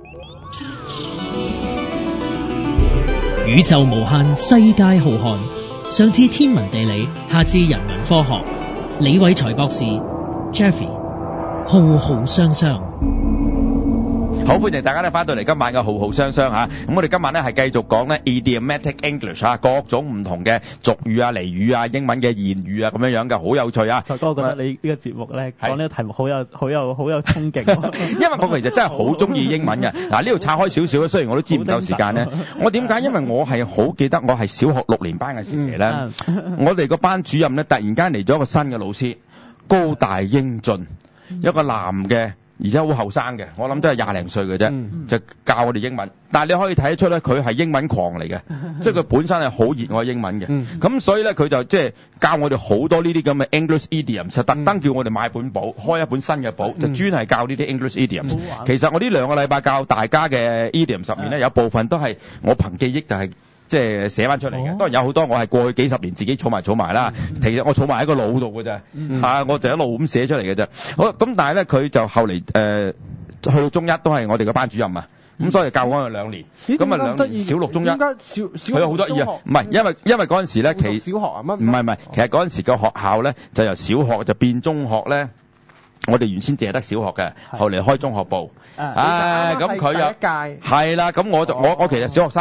宇宙無限，世界浩瀚。上至天文地理，下至人文科學。李偉才博士 Jeffrey 浩浩雙雙。 好，歡迎大家咧翻到嚟今晚嘅浩浩雙雙嚇。咁我哋今晚咧係繼續講咧 idiomatic English 嚇，各種唔同嘅俗語啊、俚語啊、英文嘅諺語啊咁樣樣嘅，好有趣啊！ 才哥，我覺得你呢個節目咧講呢個題目好有衝勁。 因為我其實真係好中意英文嘅。嗱，呢度拆開少少，雖然我都知唔夠時間咧。我點解？因為我係好記得我係小學6年班嘅時期咧，我哋個班主任咧突然間嚟咗一個新嘅老師，高大英俊，一個男嘅。而且好後生嘅，我諗都係20零歲嘅啫，就教我哋英文。但係你可以睇得出咧，佢係英文狂嚟嘅，即係佢本身係好熱愛英文嘅。咁所以咧，佢就即係教我哋好多呢啲咁嘅 English idiom， 就特登叫我哋買本簿，開一本新嘅簿，就專係教呢啲 English idiom。其實我呢2個禮拜教大家嘅 idiom 入面咧，有部分都係我憑記憶就係即係寫翻出嚟嘅。當然有好多我係過去幾十年自己儲埋啦。其實我儲埋喺個腦度嘅啫，我就一路咁寫出嚟嘅啫。好，咁但係咧佢就後嚟去到中一都係我哋嘅班主任啊。咁所以教我2年，咁啊2年小6中一，佢有好多嘢，唔係因為嗰陣時咧，小學啊乜？唔係，其實嗰陣時個學校咧就由小學就變中學咧。我哋原先淨係得小學嘅，後嚟開中學部。咁佢又係啦，咁我其實小學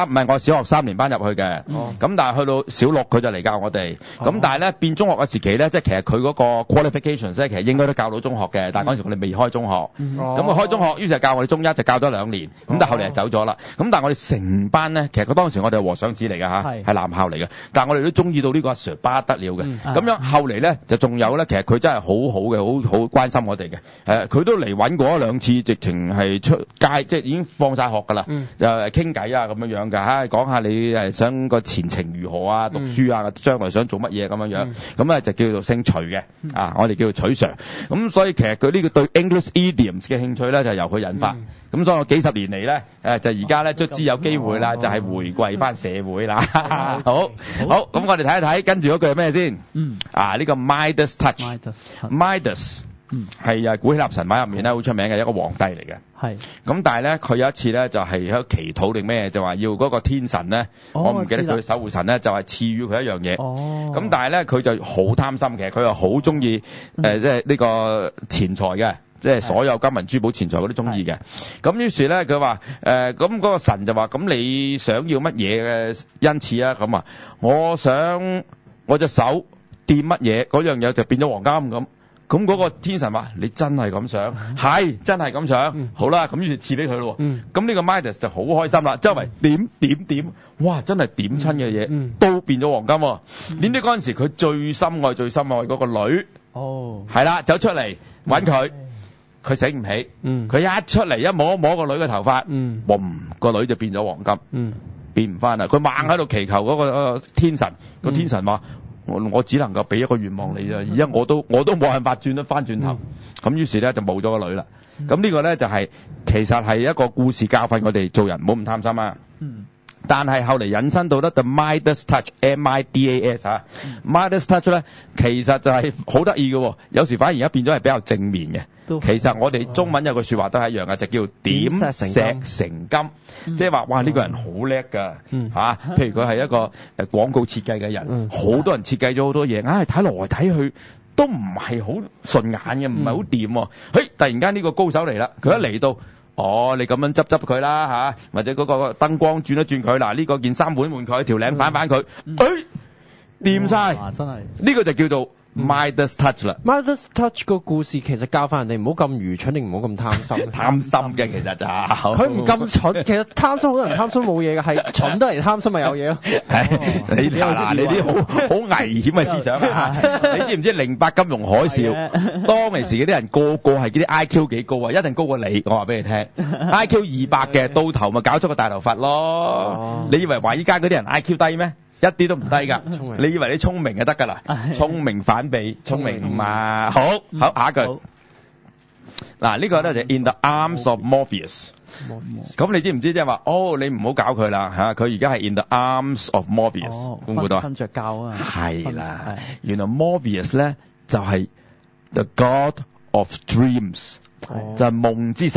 3年班入去嘅。咁但係去到小6佢就嚟教我哋。咁但係咧變中學嘅時期咧，即係其實佢嗰個 qualifications 咧，其實應該都教到中學嘅。但係嗰陣時我哋未開中學。咁佢開中學，於是就教我哋中一，就教咗2年。咁但係後嚟就走咗啦。咁但係我哋成班咧，其實佢當時我哋係和尚子嚟㗎嚇，係男校嚟嘅。但係我哋都中意到呢個阿 Sir 不得了嘅。咁樣後嚟咧就仲有咧，其實佢真係好好嘅，好關心我哋嘅。佢都嚟揾過1、2次，直情係出街，即係已經放晒學㗎啦，就傾偈啊咁樣樣㗎，講下你想個前程如何啊，讀書啊，將來想做乜嘢咁樣樣，咁咧就叫做姓徐嘅，我哋叫做徐 Sir。咁所以其實佢呢個對 English idioms 嘅興趣咧，就由佢引發。咁所以我幾十年嚟咧，就而家咧卒之有機會啦，就係回歸翻社會啦。好，咁我哋睇一睇，跟住嗰句係咩先？呢個 Midas Touch，Midas。係古希臘神話入面咧好出名嘅一個皇帝嚟嘅。係。咁但係咧佢有一次咧就係喺度祈禱定咩，就話要嗰個天神咧，我唔記得佢嘅守護神咧，就係賜予佢一樣嘢。咁但係咧佢就好貪心嘅，佢又好中意即係呢個錢財嘅，即係所有金銀珠寶錢財嗰啲中意嘅。咁於是咧佢話咁嗰個神就話咁你想要乜嘢嘅恩賜啊？咁啊，我想我隻手掂乜嘢嗰樣嘢就變咗黃金咁。咁嗰個天神話：你真係咁想？係真係咁想。好啦，咁於是賜俾佢咯。咁呢個 Midas 就好開心啦，周圍點，哇！真係點親嘅嘢都變咗黃金。點知嗰陣時佢最心愛嗰個女，係啦，走出嚟揾佢，佢醒唔起。佢一出嚟一摸個女嘅頭髮，嘣，個女就變咗黃金，變唔翻啦。佢猛喺度祈求嗰個天神，個天神話：我只能夠俾一個願望你啫，而家我都冇辦法轉得翻轉頭。咁於是咧就冇咗個女啦。咁呢個咧就係其實係一個故事教訓我哋做人唔好咁貪心啊。但係後嚟引申到得 The Midas Touch，Midas Midas Touch 咧，其實就係好得意嘅。有時反而而家變咗係比較正面嘅。其實我哋中文有句說話都係一樣嘅，就叫點石成金，即係話哇呢個人好叻㗎嚇。譬如佢係一個廣告設計嘅人，好多人設計咗好多嘢，睇來睇去都唔係好順眼嘅，唔係好掂。突然間呢個高手嚟啦，佢一嚟到。你咁樣執佢啦嚇，或者嗰個燈光轉一轉佢，嗱呢個件衫換佢，條領反佢，掂晒， 真係呢個就叫做 Midas Touch 啦。 Midas Touch 個故事其實教翻人哋唔好咁愚蠢，定唔好咁貪心。 貪心嘅其實就佢唔咁蠢，其實貪心好多人貪心冇嘢嘅，係蠢得嚟貪心咪有嘢咯。 你啲好危險嘅思想啊！你知唔知08金融海嘯當其時嗰啲人個個係嗰啲 IQ 幾高啊？一定高過你，我話俾你聽。IQ 200嘅到頭咪搞出個大頭佛咯。你以為華爾街嗰啲人 IQ 低咩？一啲都唔低㗎，你以為你聰明就得㗎啦？聰明反被聰明嘛。好，下一句。嗱呢個咧就 In the Arms of Morpheus。咁你知唔知即係話你唔好搞佢啦嚇，佢而家係 In the Arms of Morpheus，估唔估到啊？ 瞓著覺啊！ 係啦，原來 Morpheus 咧就係 The God of Dreams，就係夢之神。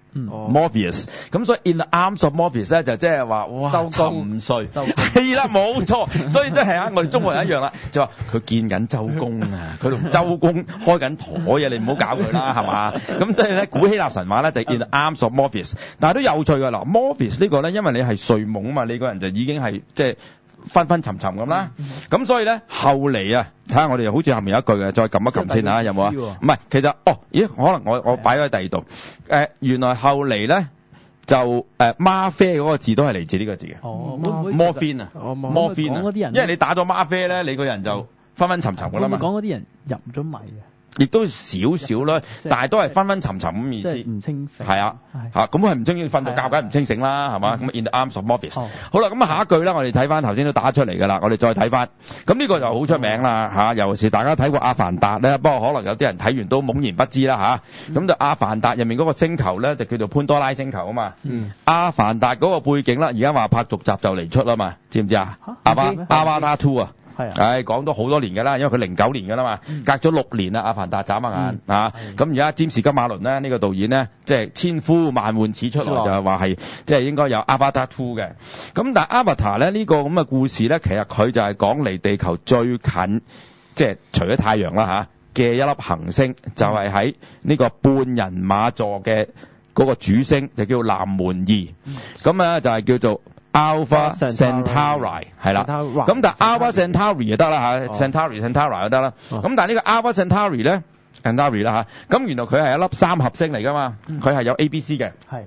Morpheus， 咁所以 In the Arms of Morpheus 咧就即係話哇沉睡，係啦冇錯，所以真係啊我哋中國人一樣啦，就話佢見緊周公啊，佢同周公開緊台啊，你唔好搞佢啦係嘛，咁即係咧古希臘神話咧就 In the Arms of Morpheus， 但係都有趣㗎嗱 Morpheus 呢個咧因為你係睡夢啊嘛，你個人就已經係即係昏昏沉沉咁啦，咁所以咧後嚟啊，睇下我哋好似後面有一句嘅，再撳一撳先嚇，有冇啊？唔係，其實咦，可能我擺咗喺第二度，原來後嚟咧就嗎啡嗰個字都係嚟自呢個字嘅，morphine 啊，morphine 啊，因為你打咗嗎啡咧，你個人就昏昏沉沉㗎啦嘛。 講嗰啲人入咗迷啊。 亦都少少啦，但係都係昏昏沉沉咁意思。 即係唔清醒。 係啊，咁係唔清醒，瞓到覺梗係唔清醒啦，係嘛？咁 In the Arms of Morpheus。好啦，咁下一句啦，我哋睇翻頭先都打出嚟㗎啦，我哋再睇翻。咁呢個就好出名啦嚇，尤其是大家睇過《阿凡達》咧，不過可能有啲人睇完都懵然不知啦嚇。咁就《阿凡達》入面嗰個星球咧，就叫做潘多拉星球啊嘛。阿凡達嗰個背景啦，而家話拍續集就嚟出啦嘛，知唔知啊？Avatar 2啊。係講咗好多年㗎啦，因為佢09年㗎啦嘛，隔咗6年啦，阿凡達眨下眼啊！咁而家詹士金馬倫咧呢個導演咧，即係千呼萬喚始出來就係話係即係應該有 Avatar 2嘅。咁但係 Avatar 咧呢個咁嘅故事咧，其實佢就係講離地球最近，即係除咗太陽啦嚇嘅一粒行星，就係喺呢個半人馬座嘅嗰個主星，就叫南門2。咁啊就係叫做Alpha Centauri 係啦，咁但係 Alpha Centauri 就得啦嚇 Centauri 就得啦。咁但係呢個 Alpha Centauri 咧 Centauri 啦嚇，咁原來佢係一粒三合星嚟㗎嘛，佢係有 A、B、C 嘅。係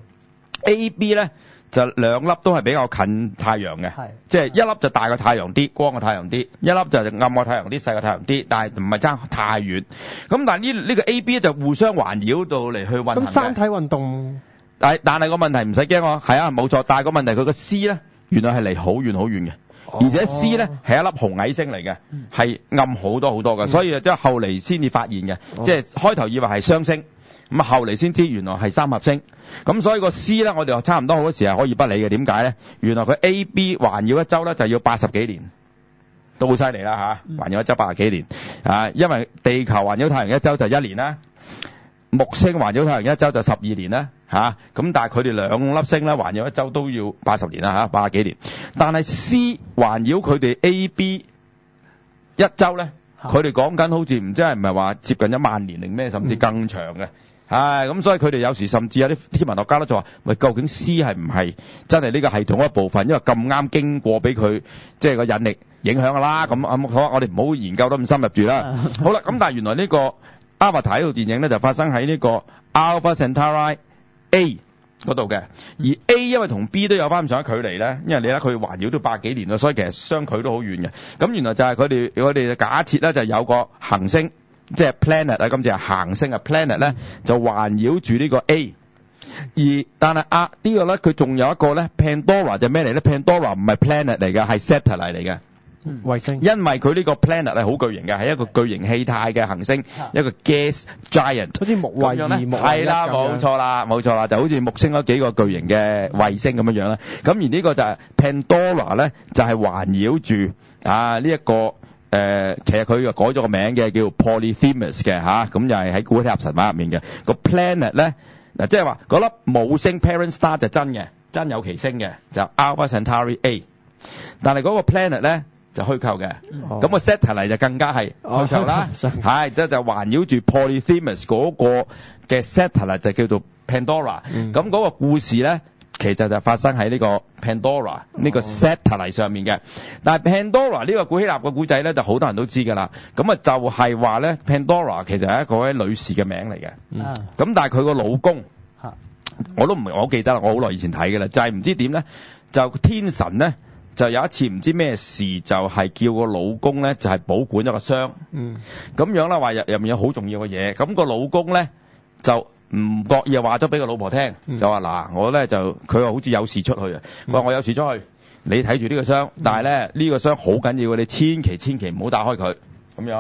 A、B 咧就兩粒都係比較近太陽嘅，即係一粒就大過太陽啲，光過太陽啲；一粒就暗過太陽啲，細過太陽啲，但係唔係爭太遠。咁但係呢個 A、B 就互相環繞到嚟去運行嘅。 咁三體運動。 但係個問題唔使驚喎，係啊冇錯，但係個問題佢個 C 咧原來係離好遠好遠嘅，而且 C 咧係一粒紅矮星嚟嘅，係暗好多好多嘅，所以即係後嚟先至發現嘅，即係開頭以為係雙星，咁後嚟先知原來係三合星，咁所以個 C 咧我哋差唔多好多時係可以不理嘅，點解咧？原來佢 A、B 環繞一周咧就要80幾年，都好犀利啦嚇，環繞一周80幾年啊，因為地球環繞太陽一周就1年啦。木星環繞太陽一周就12年啦，咁但係佢哋兩粒星咧環繞一周都要80年啦80幾年。但係 C 環繞佢哋 A、B 一周咧，佢哋講緊好似唔知係唔係話接近1萬年定咩，甚至更長嘅。咁所以佢哋有時甚至有啲天文學家都就話：喂，究竟 C 係唔係真係呢個系統一部分？因為咁啱經過俾佢即係個引力影響㗎啦。咁好，我哋唔好研究得咁深入住啦。好啦，咁但係原來呢個Avatar 呢套電影咧就發生喺呢個 Alpha Centauri A 嗰度嘅，而 A 因為同 B 都有翻咁上下距離咧，因為你睇佢環繞都百幾年啦，所以其實相距都好遠嘅。咁原來就係佢哋假設咧就有個行星，即係 planet 啊，今次係行星啊 planet 咧就環繞住呢個 A， 但係呢個咧佢仲有一個咧 Pandora 就咩嚟咧 ？Pandora 唔係 planet 嚟嘅，係 satellite 嚟嘅。 衛星， 因為佢呢個 planet 係好巨型嘅，係一個巨型氣態嘅行星，一個 gas giant， 好似木衛二、木衛一咁樣。係啦，冇錯啦，就好似木星嗰幾個巨型嘅衛星咁樣樣啦。咁而呢個就係 Pandora 咧，就係環繞住呢一個其實佢又改咗個名嘅，叫 Polyphemus 嘅咁又係喺古希臘神話入面嘅個 planet 咧。嗱，即係話嗰粒母星 parent star 就真嘅，真有其星嘅，就 Alpha Centauri A。但係嗰個 planet 咧就虛構嘅，咁個 satellite 就更加係虛構啦，係即係就環繞住 Polyphemus 嗰個嘅 satellite 就叫做 Pandora。咁嗰個故事咧，其實就發生喺呢個 Pandora 呢個 satellite 上面嘅。但係 Pandora 呢個古希臘嘅古仔咧，就好多人都知㗎啦。咁啊就係話咧 Pandora 其實係一個位女士嘅名嚟嘅。咁但係佢個老公，我都唔係好記得啦，我好耐以前睇㗎啦，就係唔知點咧，就天神咧。就有一次唔知咩事，就係叫個老公咧，就係保管咗個箱。咁樣啦，話入面有好重要嘅嘢。咁個老公咧就唔覺意話咗俾個老婆聽，就話嗱，我咧就佢話好似有事出去啊。佢話我有事出去，你睇住呢個箱，但係咧呢個箱好緊要嘅，你千祈唔好打開佢。咁樣啊嘛。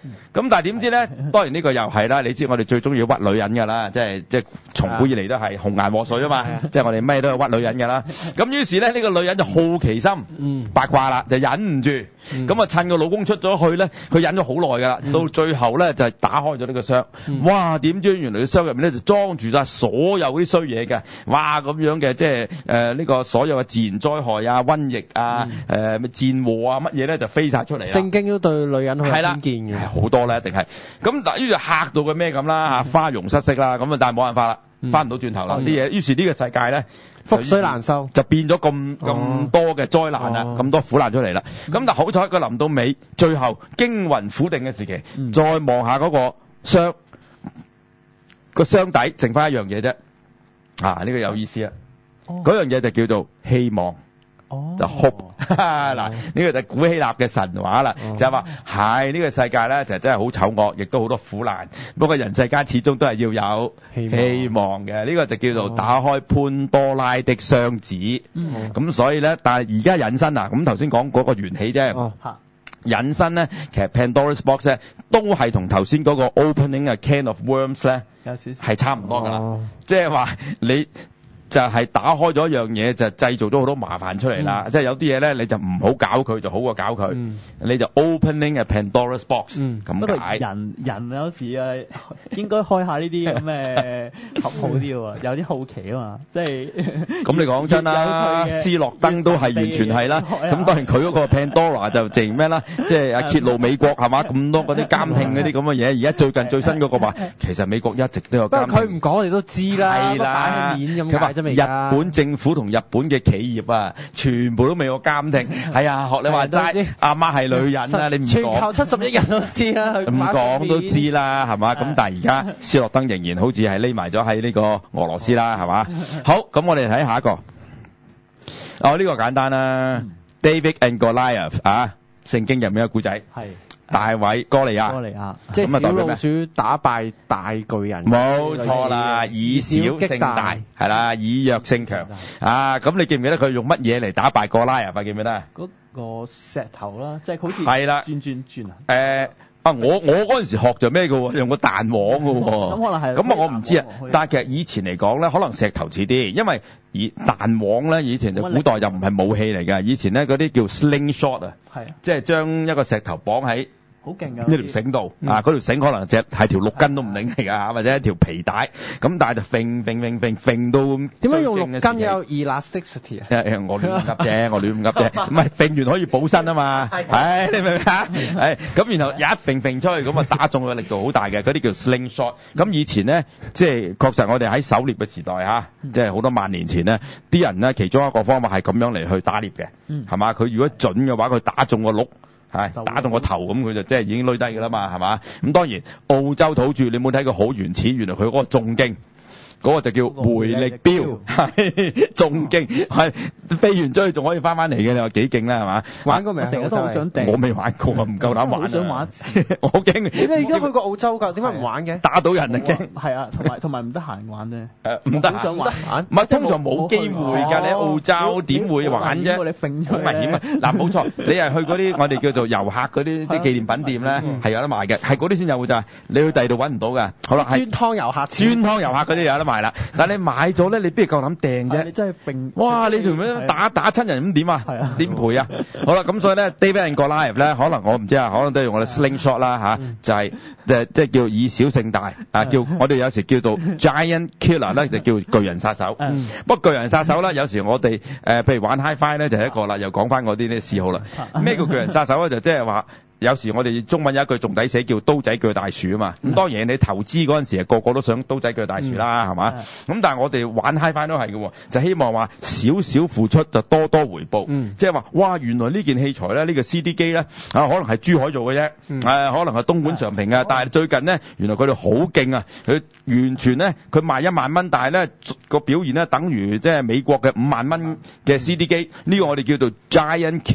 咁但係點知咧？當然呢個又係啦，你知我哋最中意屈女人㗎啦，即係從古以嚟都係紅顏禍水啊嘛，即係我哋咩都係屈女人㗎啦。咁於是咧呢個女人就好奇心八卦啦，就忍唔住，咁啊趁個老公出咗去咧，佢忍咗好耐㗎啦，到最後咧就係打開咗呢個箱，哇！點知原來個箱入面咧就裝住晒所有啲衰嘢嘅，哇咁樣嘅即係呢個所有嘅自然災害啊、瘟疫啊、咩戰禍啊乜嘢咧就飛晒出嚟啦。 聖經都對女人好有偏見嘅， 好多咧一定係。咁但於是嚇到佢咩咁啦嚇，花容失色啦，咁啊但係冇辦法啦，翻唔到轉頭啦啲嘢。於是呢個世界咧覆水難收， 就變咗咁多嘅災難啦，咁多苦難出嚟啦。咁但係好彩佢臨到尾，最後驚魂苦定嘅時期，再望下嗰個箱，個箱底剩翻一樣嘢啫。呢個有意思啊！嗰樣嘢就叫做希望。就 hope 嗱，呢個就係古希臘嘅神話啦，就係話係呢個世界咧就真係好醜惡，亦都好多苦難。不過人世間始終都係要有希望嘅，呢個就叫做打開潘多拉的箱子。咁所以咧，但係而家引申啊，咁頭先講嗰個緣起啫。引申咧，其實 Pandora's Box 咧都係同頭先嗰個 Opening a Can of Worms 咧係差唔多㗎啦，即係話你。就係打開咗一樣嘢，就製造咗好多麻煩出嚟啦。即係有啲嘢咧，你就唔好搞佢，就好過搞佢。你就 opening a Pandora's box 咁解。 人有時啊，應該開下呢啲咁嘅合好啲喎，有啲好奇啊嘛，即係。咁你講真啦，斯諾登都係完全係啦。咁當然佢嗰個 Pandora 就淨咩啦，即係揭露美國係嘛咁多嗰啲監聽嗰啲咁嘅嘢。而家最近最新嗰個話，其實美國一直都有監聽。 不過佢唔講，我哋都知啦。 係啦， 咁解。 日本政府同日本嘅企業啊，全部都未有監聽。係啊，學你話齋，阿媽係女人啊，你唔講。 全球70億人都知啦， 唔講都知啦，係嘛？咁但係而家斯諾登仍然好似係匿埋咗喺呢個俄羅斯啦，係嘛？好，咁我哋睇下一個。呢個簡單啦，David and Goliath 啊，聖經入面嘅故仔。係。大衛哥利亞， 即係小老鼠打敗大巨人， 冇錯啦，以小勝大，係啦，以弱勝強。咁你記唔記得佢用乜嘢嚟打敗哥拉亞？記唔記得啊？ 嗰個石頭啦，即係好似係啦，轉啊。 我嗰陣時學就咩嘅喎，用個彈簧嘅喎。咁可能係。咁我唔知啊，但係其實以前嚟講咧，可能石頭似啲，因為彈簧咧，以前就古代就唔係武器嚟嘅，以前咧嗰啲叫 slingshot 啊，即係將一個石頭綁喺。好勁㗎！呢條繩度嗰條繩可能係條鹿筋都唔擰嚟㗎，或者一條皮帶咁，但係就揈到點解用鹿筋有 elasticity 啊？ 我亂噏啫，唔係揈完可以補身啊嘛。你明唔明啊？咁然後一揈出去咁啊，打中嘅力度好大嘅，嗰啲叫 slingshot。咁以前咧，即係確實我哋喺狩獵嘅時代即係好多萬年前咧，啲人咧其中一個方法係咁樣嚟去打獵嘅，係嘛？佢如果準嘅話，佢打中個鹿。打到個頭咁，佢就即係已經攣低㗎啦嘛，係嘛？咁當然澳洲土著，你冇睇佢好原始，原來佢嗰個重勁。嗰個就叫回力鏢，係重勁，係飛完出去仲可以翻嚟嘅，你話幾勁啦，係嘛？ 玩過未？ 成日都好想掟， 我未玩過啊，唔夠膽玩。 好想玩一次， 我好驚。 你而家去過澳洲㗎？點解唔玩嘅？ 打到人啊驚。 係啊，同埋唔得閒玩啫。 唔得閒玩。 唔係通常冇機會㗎，你喺澳洲點會玩啫？好危險啊！嗱，冇錯，你係去嗰啲我哋叫做遊客嗰啲紀念品店咧，係有得賣嘅，係嗰啲先有㗎咋。你去第二度揾唔到㗎。好啦，係專湯遊客嗰啲有得賣啦。但係你買咗咧，你邊係夠膽掟啫？ 你真係揈！ 哇！你條咩打親人咁點啊？係啊，點賠啊？好啦，咁所以咧 ，David and Goliath 咧，可能我唔知啊，可能都係用我哋 slingshot 啦就係即係叫以小勝大啊，叫我哋有時叫做 giant killer 咧，就叫巨人殺手。不過巨人殺手咧，有時我哋譬如玩 HiFi 咧就係一個啦，又講翻嗰啲嗜好啦。咩叫巨人殺手咧？就即係話。有時我哋中文有一句仲抵寫叫刀仔鋸大樹啊嘛，咁當然你投資嗰陣時個個都想刀仔鋸大樹啦，係嘛？咁但係我哋玩 HiFi 都係嘅，就希望話少少付出就多多回報，即係話哇原來呢件器材咧呢個 CD 機咧可能係珠海做嘅啫，可能係東莞常平嘅，但係最近咧原來佢哋好勁啊，佢完全咧佢賣1萬蚊，但係咧個表現咧等於即係美國嘅5萬蚊嘅 CD 機，呢個我哋叫做 Giant Killer。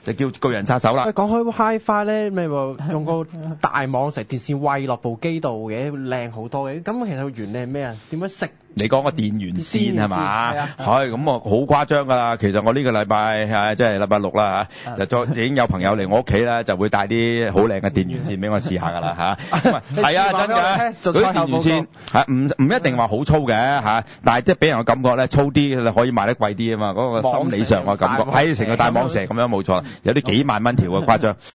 就叫巨人殺手啦喂，。講開 WiFi 咧，咪話用個大網成電線餵落部機度嘅，靚好多嘅。咁其實個原理係咩啊？點樣食？ 你講個電源線係嘛？ 係啊係咁我好誇張㗎啦。其實我呢個禮拜即係禮拜六啦就再已經有朋友嚟我屋企啦，就會帶啲好靚嘅電源線俾我試下㗎啦係啊，真㗎。 做嗰啲電源線唔一定話好粗嘅但係即係俾人嘅感覺咧粗啲，你可以賣得貴啲啊嘛。嗰個心理上嘅感覺，係成個大蟒蛇咁樣冇錯，有啲幾萬蚊條嘅誇張。